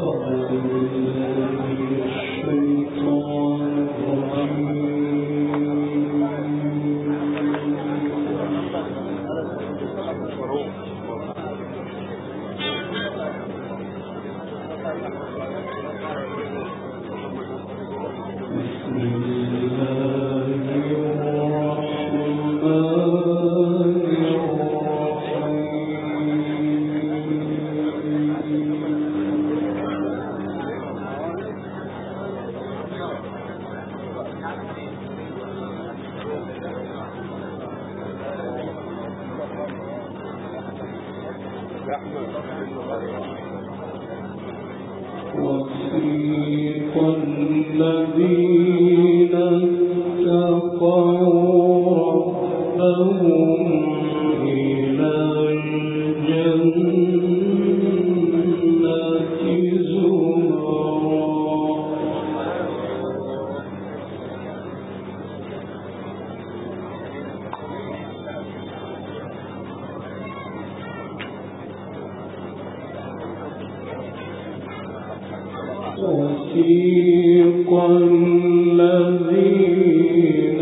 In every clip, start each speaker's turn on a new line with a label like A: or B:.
A: وسيق الذين اتقوا ربهم إلى الجنة وسيق الذين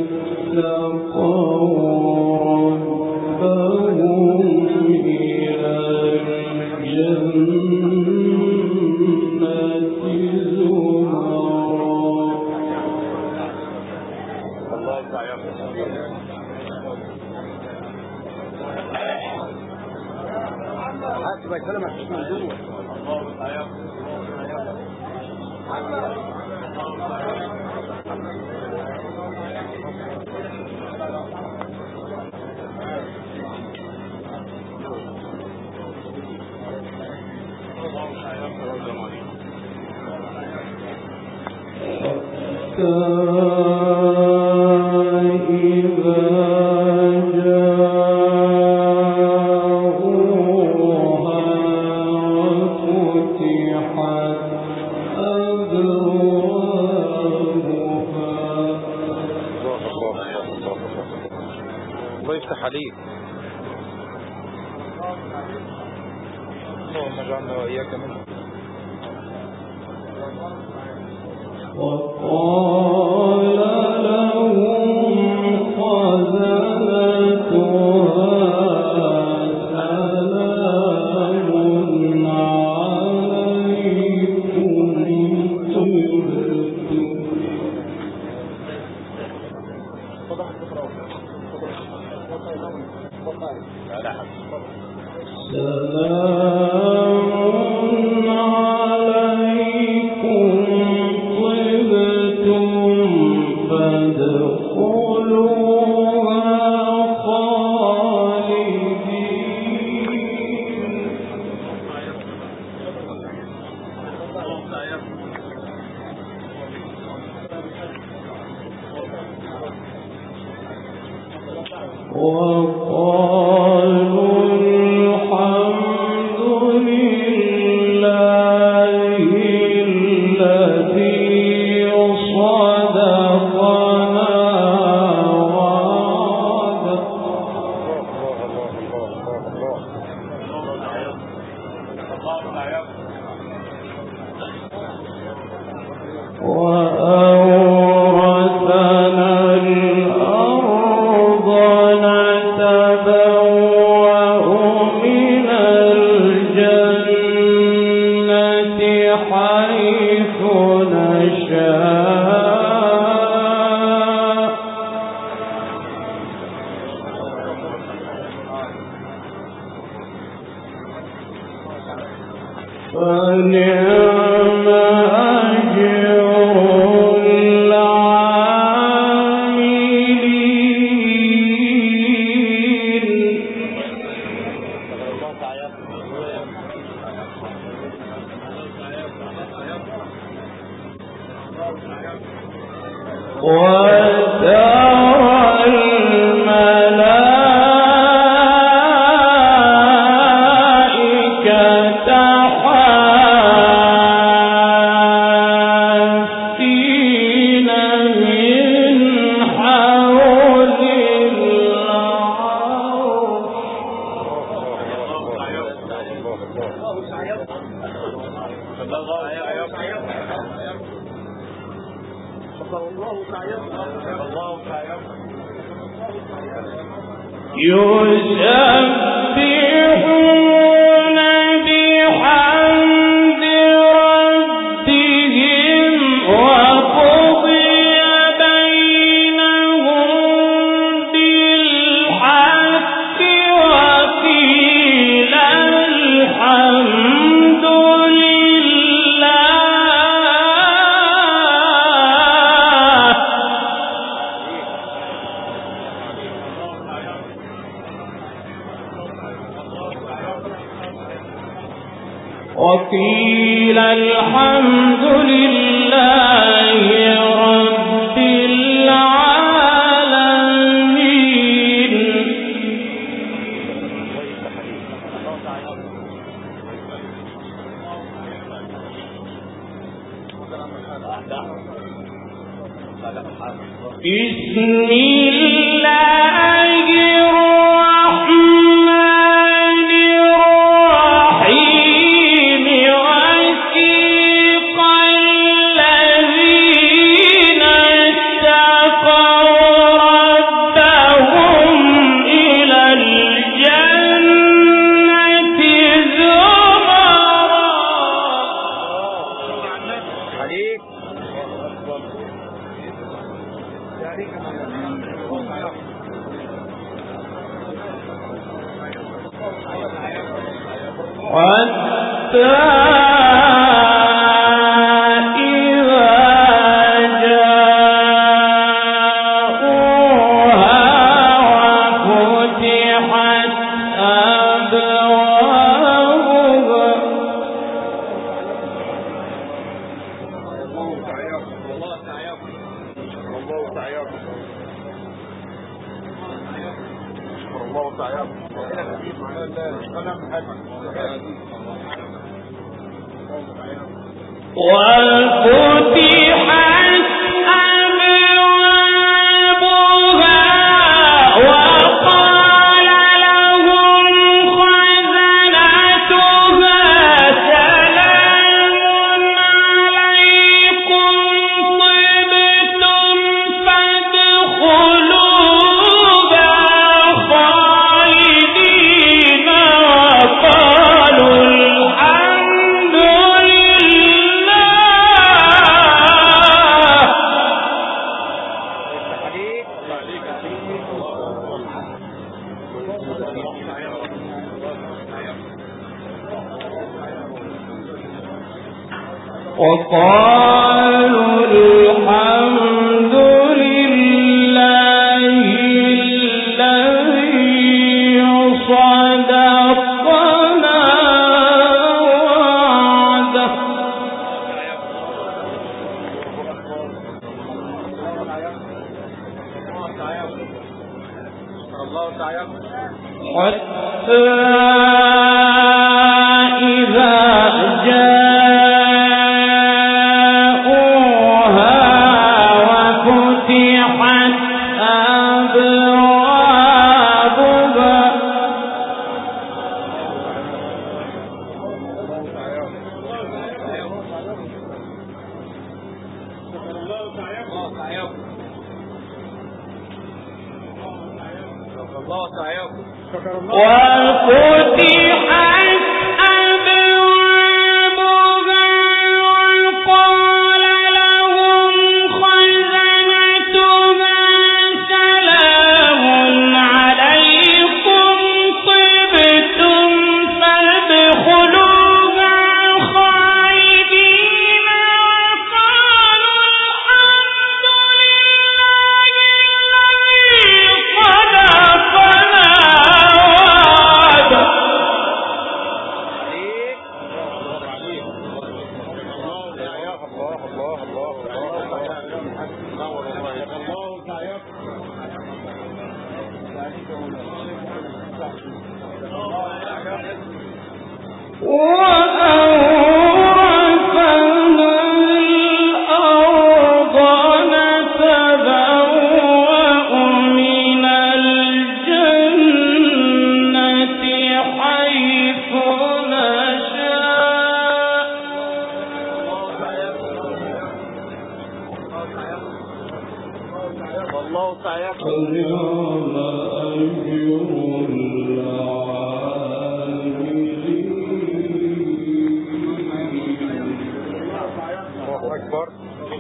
A: اتقوا ربهم إلى الجنة
B: الله يفتح عليك. اللهم اجعلنا وإياك منه.
A: وقال لهم خزنتها سلام عليكم طبتم. سلام عليكم طبتم فادخلوها خالدين. وقالوا الحمد لله الذي صدقنا وأورثنا الأرض نتبوأ من الجنة حيث نشاء فنعم أجر العاملين. وترى الملائكة حافين من حول العرش يسبحون بحمد ربهم وقضي بينهم بالحق وقيل الحمد لله. وقيل الحمد لله رب العالمين. بسم الله الرحمن الرحيم. وسيق الذين اتقوا ربهم إلى الجنة زمرا. حتى إذا جاءوها وفتحت أبوابها وفتحت أبوابها وقال لهم خزنتها سلام عليكم طبتم فادخلوها خالدين وقالوا الحمد لله. وقالوا الحمد لله الذي صدقنا وعده. حتى إذا جاءوها وفتحت أبوابها وفتحت أبوابها وقال لهم خزنتها سلام عليكم طبتم فادخلوها خالدين وقالوا الحمد لله الذي صدقنا وعده.
B: أكبر.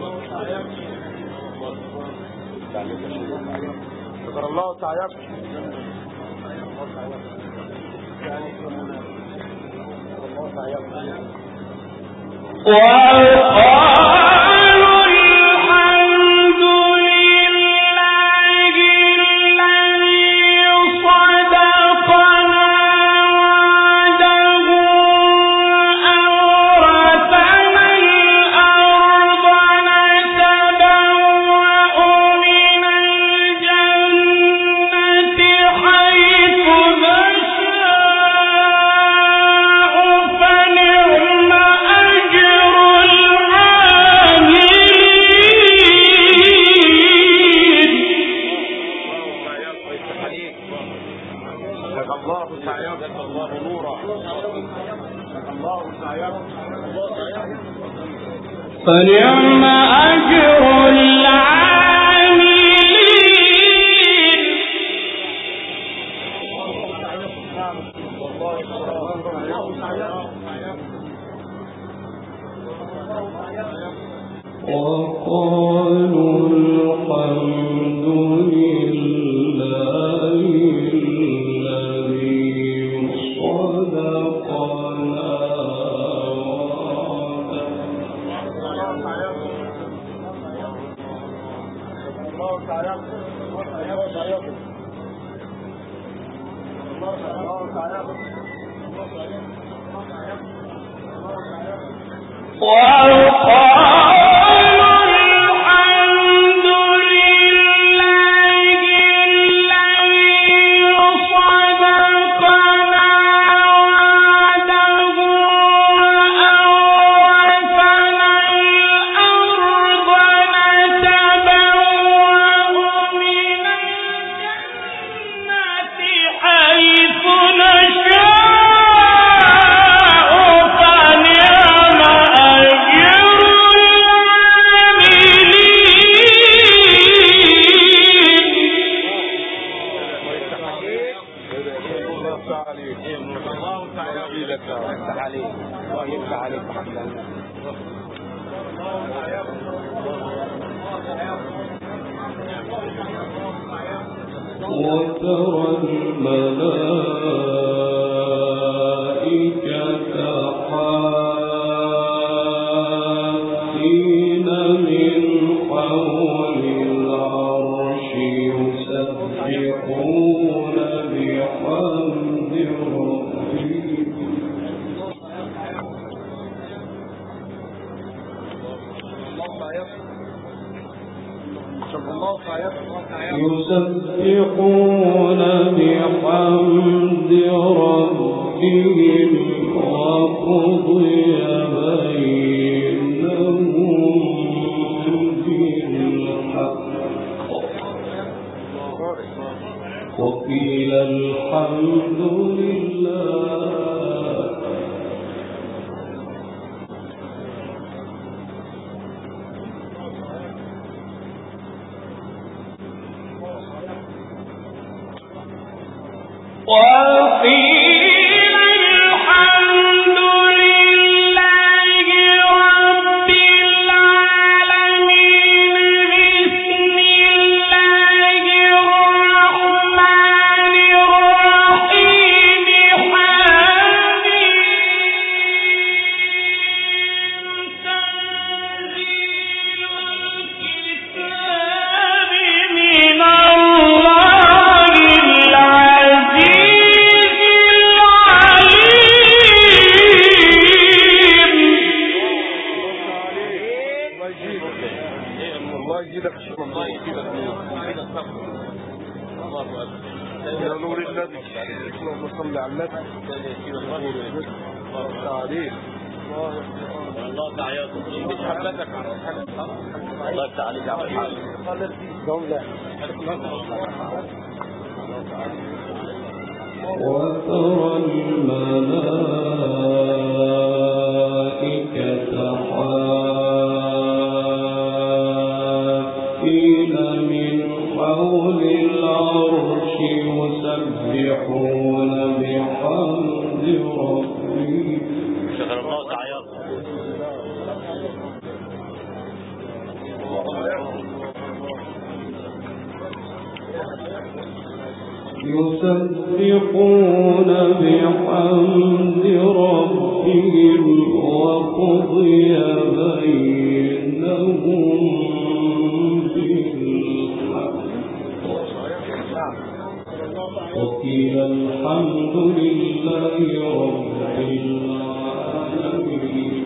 B: شكر الله تعالى.
A: فنعم أجر العاملين. وقالوا الحمد لله الذي صدقنا وترى الملائكة حافين من حول العرش يسبحون بحمد يسبحون بحمد ربهم وقضي بينهم بالحق وقيل الحمد لله. وقيل الحمد لله رب العالمين. بسم الله الرحمن الرحيم. حميم تنزيل الكتاب من الله العزيز
B: الله يجيدك شكرا. الله يجيدك يا نور النبي. اللهم صل على النبي. الله تعالى مش حبتك الله تعالى على الحال جملة.
A: وترى الملائكة حافين من حول أولي العرش يسبحون بحمد ربهم
B: شغل الله تعالى
A: يسبحون بحمد ربهم وقضي بينهم بالحق وقيل الحمد لله رب العالمين.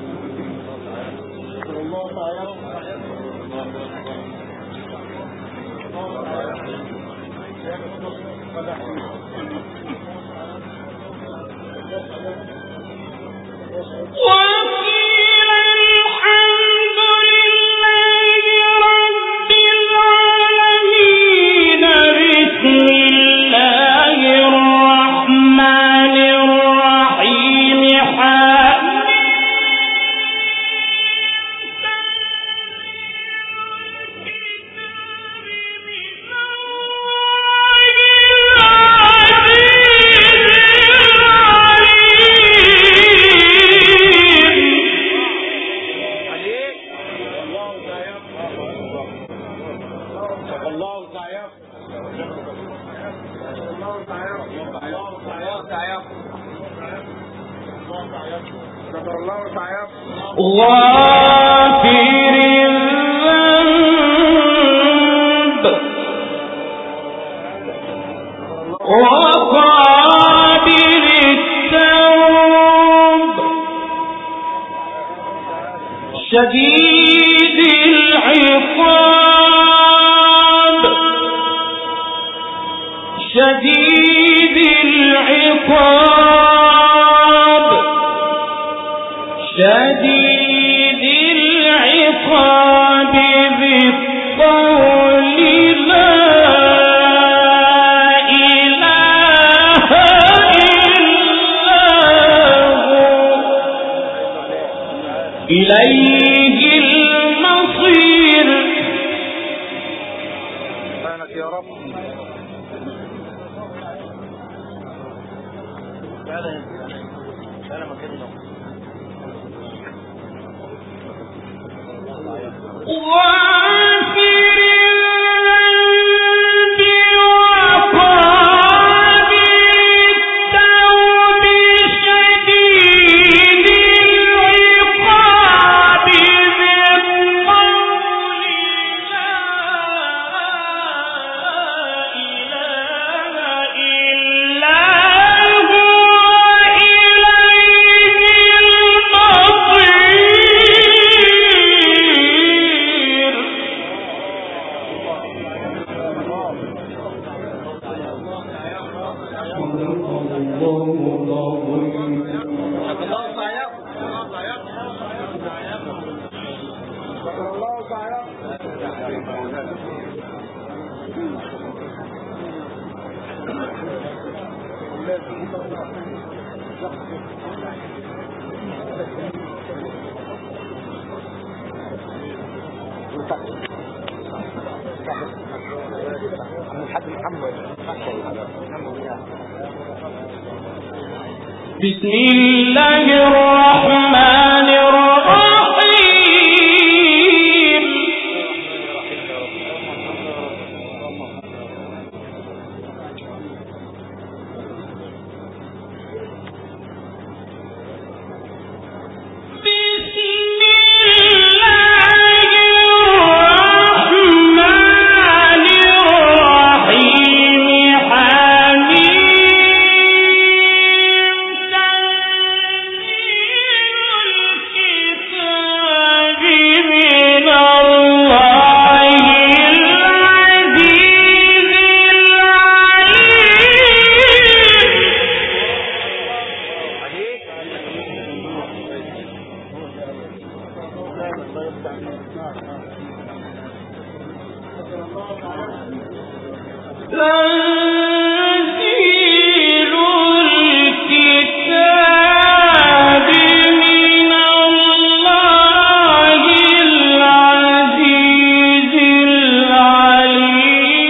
A: غافر الذنب وقابل التوب شديد العقاب شديد العقاب شديد العقاب بالقول لا إله إلا هو إليه المصير.
B: سبحانك يا رب. أنا مكاني
A: بسم الله الرحمن الرحيم. تنزيل الكتاب من الله العزيز العليم.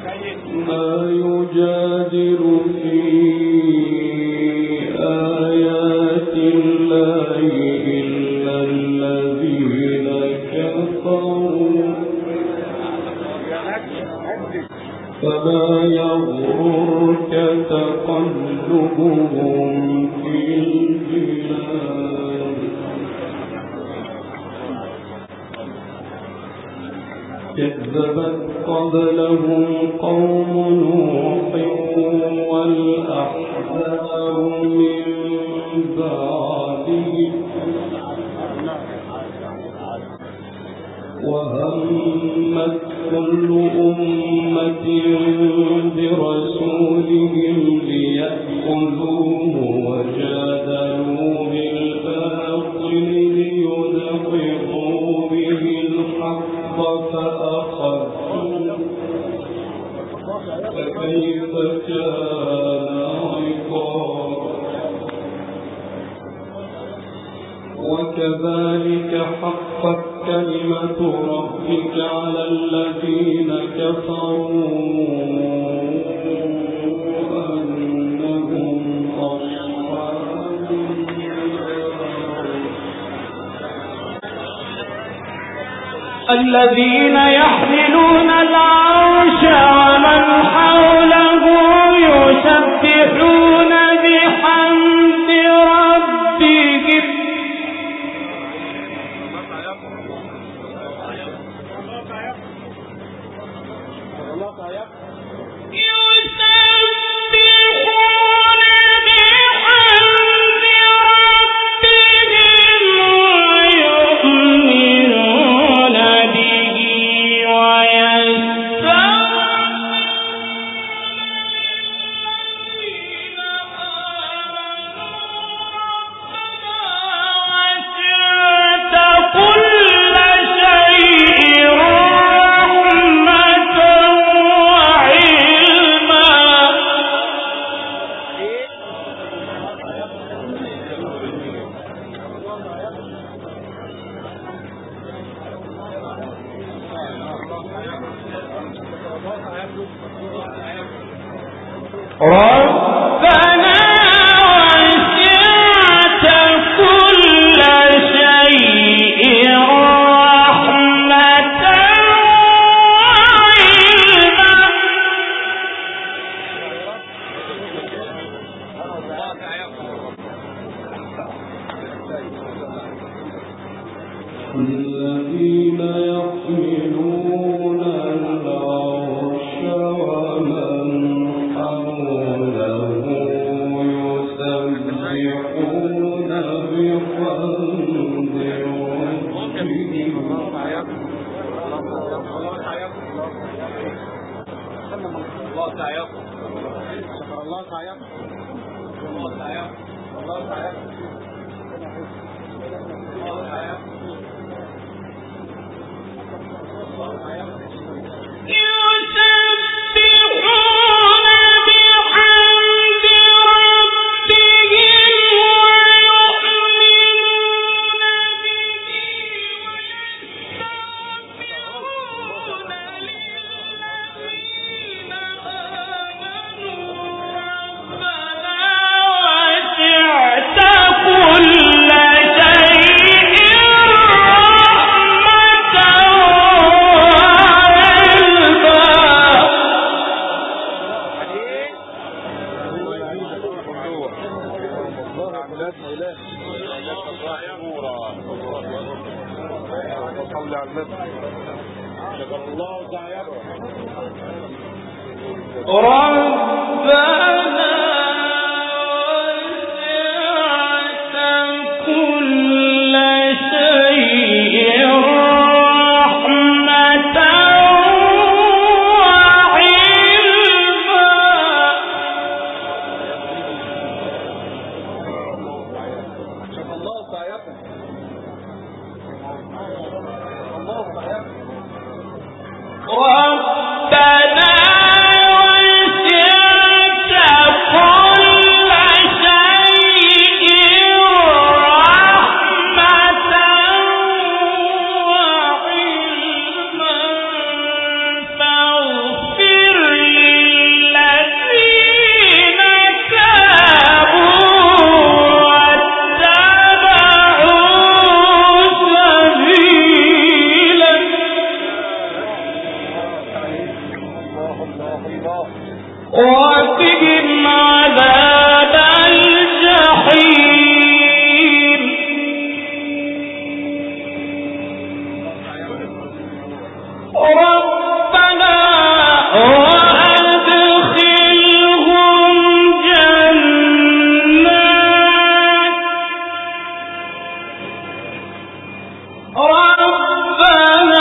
A: ما يجادل في آيات الله إلا الذين كفروا فلا يغررك تقلبهم في البلاد كذبت قبلهم قوم نوح والأحزاب من بعدهم وهمت كل أمة برسولهم ليأخذوه وجادلوا بالباطل ليدحضوا به الحق فأخذوه فكيف كان عقاب وكذلك حقت كلمة ربك على الذين كفروا أنهم أصحاب
C: الذين يحملون العرش ومن حوله يسبحون بحمد ربهم ربنا وسعت كل شيء رحمة وعلما
A: الذين يحملون العرش ومن حوله يسبحون بحمد
C: ربنا وسعت وقهم عذاب الجحيم ربنا وأدخلهم جنات ربنا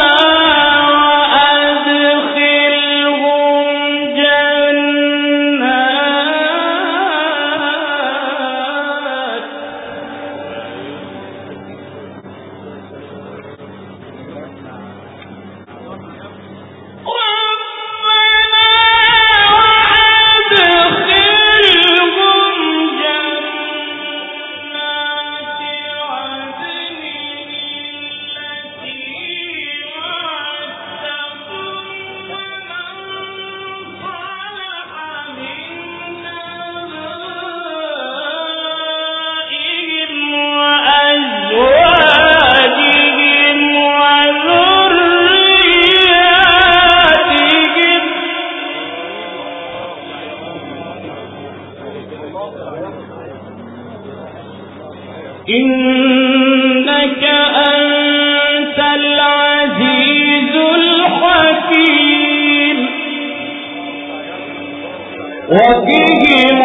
C: إنك أنت العزيز الحكيم وقهم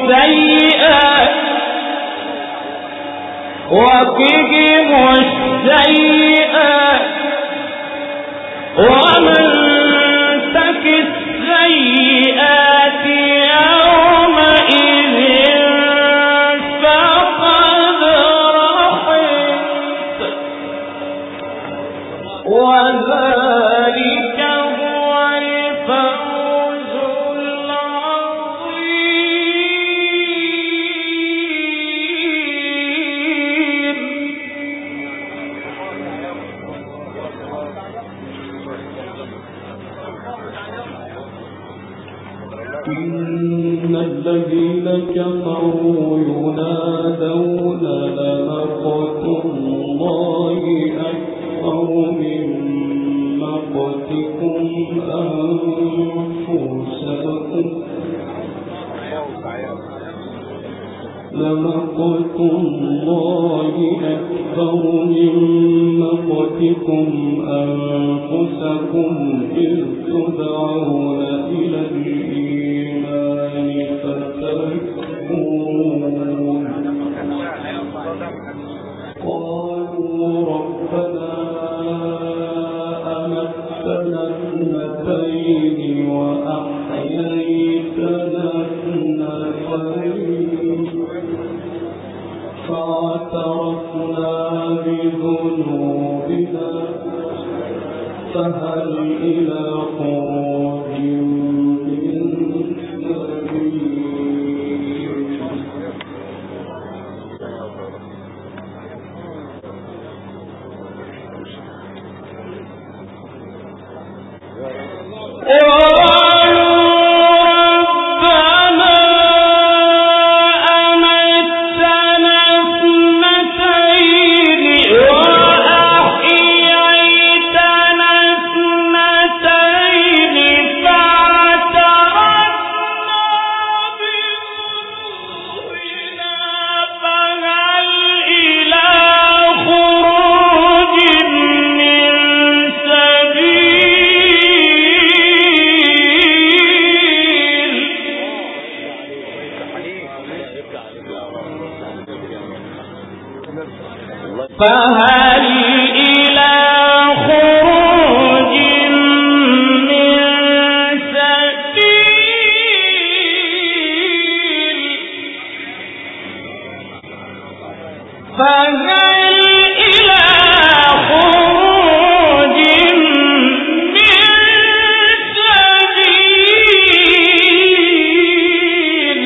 C: السيئات ومن تك السيئات يومئذ فقد رحمت وذلك هو الفوز العظيم
A: إن الذين كفروا ينادون لمقت الله أكبر من مقتكم أنفسكم لمقت الله أكبر من مقتكم أنفسكم إذ تدعون إلى الإيمان فتكفرون قالوا ربنا أمتنا اثنتين وأحييتنا اثنتين فاعترفنا بذنوبنا فهل إلى خروج من سبيل فهل إلى خروج من سبيل فهل إلى خروج من سبيل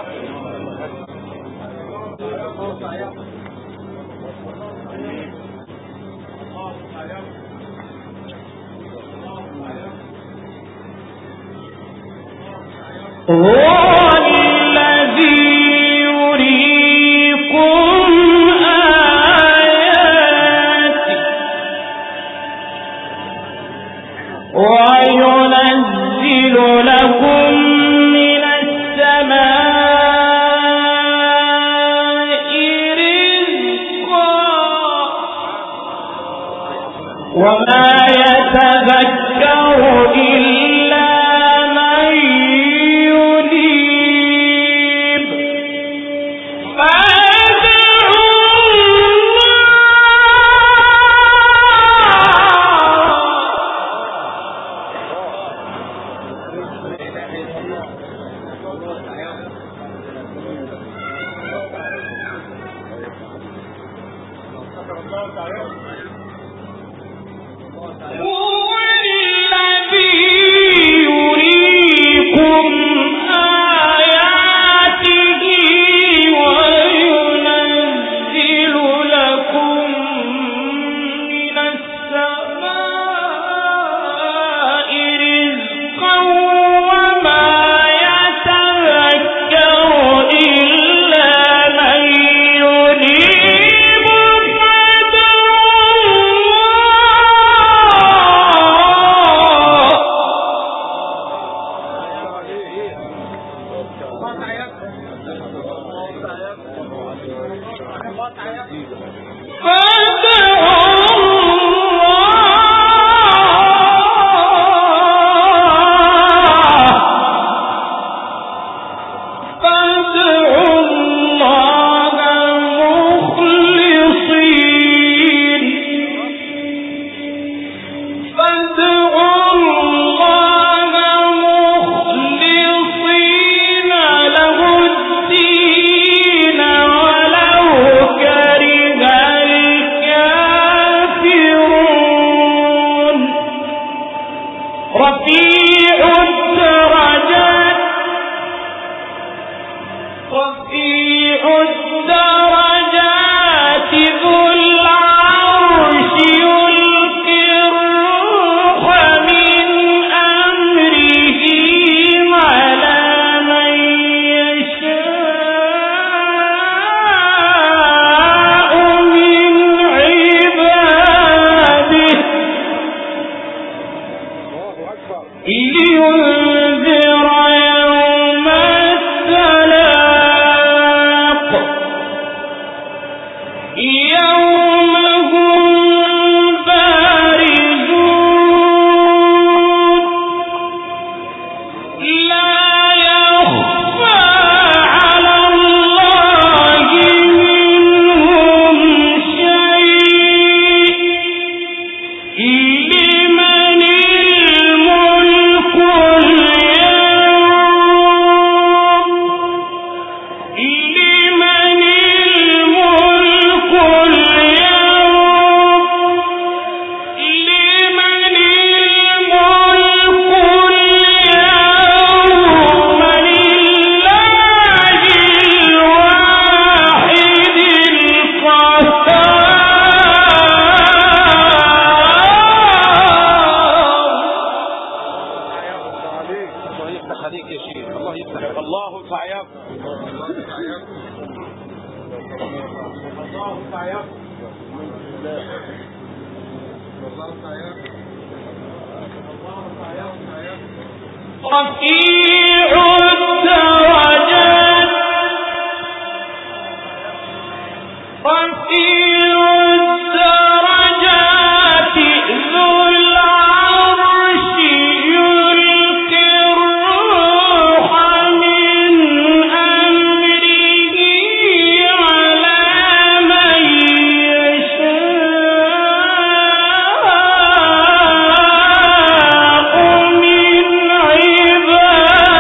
A: عباده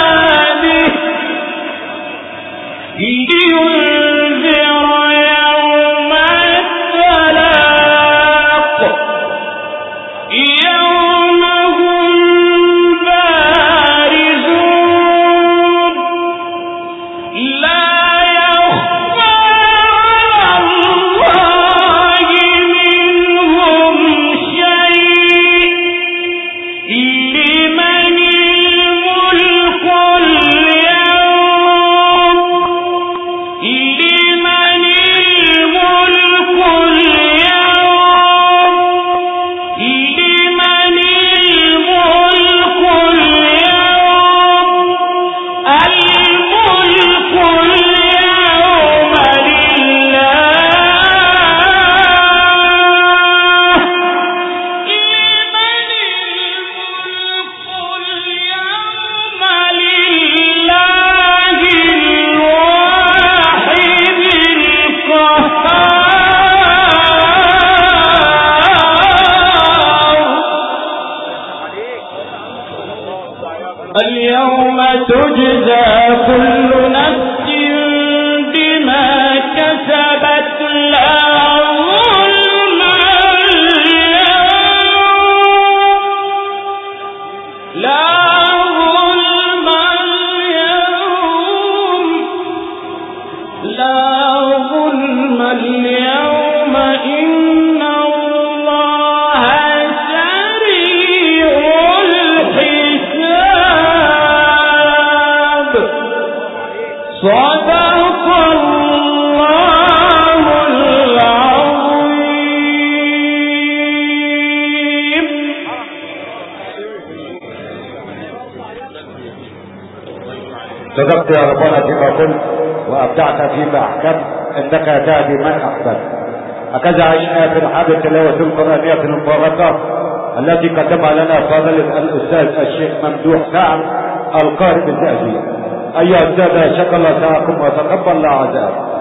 A: وتجزى كل نفس بما كسبت لا ظلم اليوم لا ظلم اليوم لا ظلم اليوم إن الله سريع الحساب صدق الله العظيم.
D: صدقت يا ربنا فيما قلت وابدعت فيما احكمت انك تهدي من احببت. هكذا عشنا في رحاب التلاوه القرانيه المباركه التي قدمها لنا فضيله الاستاذ الشيخ ممدوح سعد القارئ الزقازيق. ايها الساده شكر الله سعيكم وتقبل الله عزاءكم.